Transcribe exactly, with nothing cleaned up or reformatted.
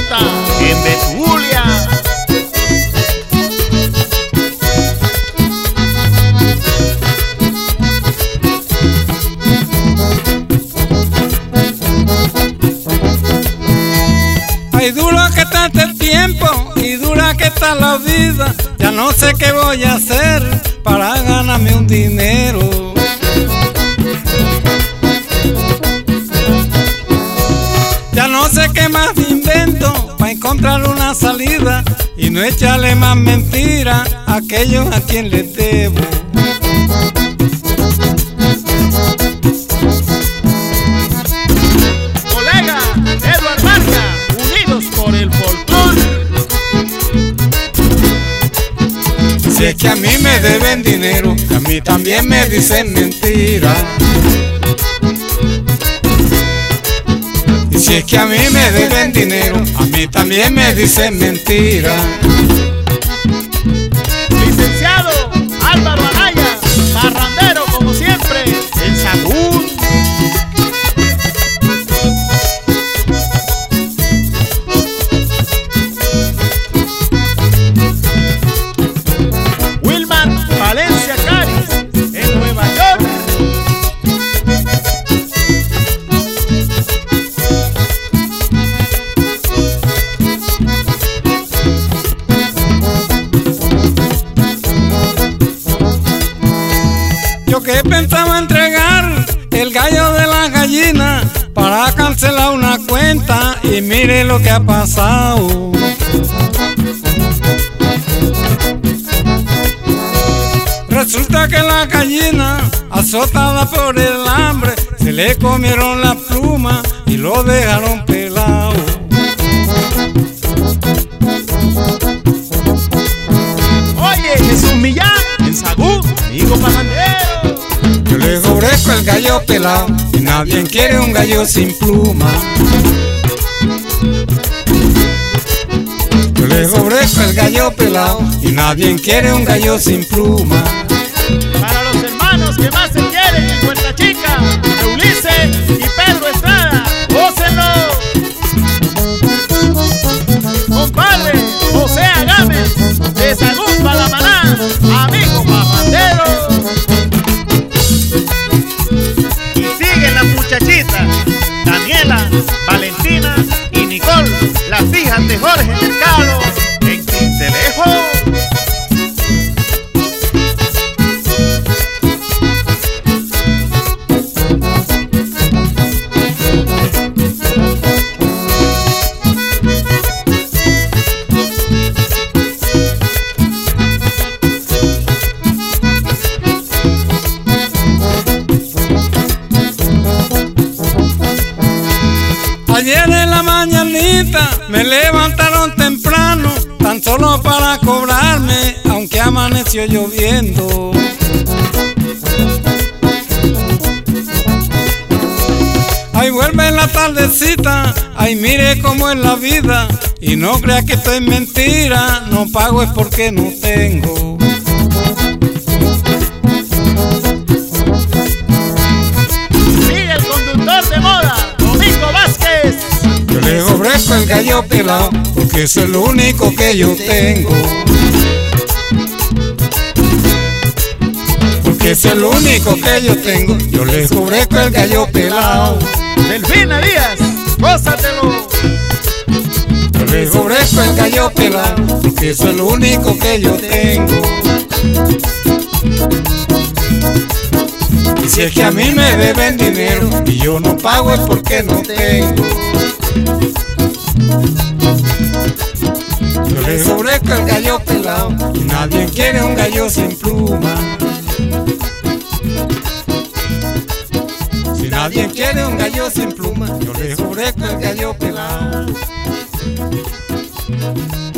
Toyota en Betulia. Ay, duro que está este tiempo y dura que está la vida. Ya no sé qué voy a hacer para ganarme un dinero. Ya no sé qué más invento para encontrar una salida y no echarle más mentira a aquellos a quien les debo. Colega Edward Marca, unidos por el folclore. Si es que a mí me deben dinero, a mí también me dicen mentira. Y si es que a mí me deben dinero, a mí también me dicen mentira. Licenciado Álvaro Anaya, parrandero como siempre, en Sagún. Wilman Valencia Caris, en Nueva York. Yo que pensaba entregar el gallo de la gallina para cancelar una cuenta y mire lo que ha pasado. Resulta que la gallina, azotada por el hambre, se le comieron la pluma y lo dejaron pelado. Oye, Jesús Millán, en Sagún, amigo parrandero. Yo les ofrezco el gallo pelado y nadie quiere un gallo sin pluma. Yo les ofrezco el gallo pelado y nadie quiere un gallo sin pluma. Para los hermanos que más se quieren en Puerta Chica, de Ulises y Pedro Estrada, gócenlo. Compadre José Agames, de Sagún para la Maná, amigo parrandero. Y siguen las muchachitas, Daniela, Valentina y Nicole, las hijas de Jorge Mercado, en Quintelejo. Ayer en la mañanita me levantaron temprano, tan solo para cobrarme, aunque amaneció lloviendo. Ay, vuelve la tardecita, ay, mire cómo es la vida, y no crea que esto es mentira, no pago es porque no tengo. Sigue el conductor de moda, Domingo Vázquez. Yo les ofrezco el gallo pelado porque eso es lo único que yo tengo. Porque eso es lo único que yo tengo. Yo les ofrezco el gallo pelado. Delfina Díaz, gózatelo. Yo les ofrezco el gallo pelado porque eso es lo único que yo tengo. Y si es que a mí me deben dinero y yo no pago es porque no tengo. Yo les ofrezco el gallo pelado y nadie quiere un gallo sin pluma. Si nadie quiere un gallo sin pluma, yo les ofrezco el gallo pelado.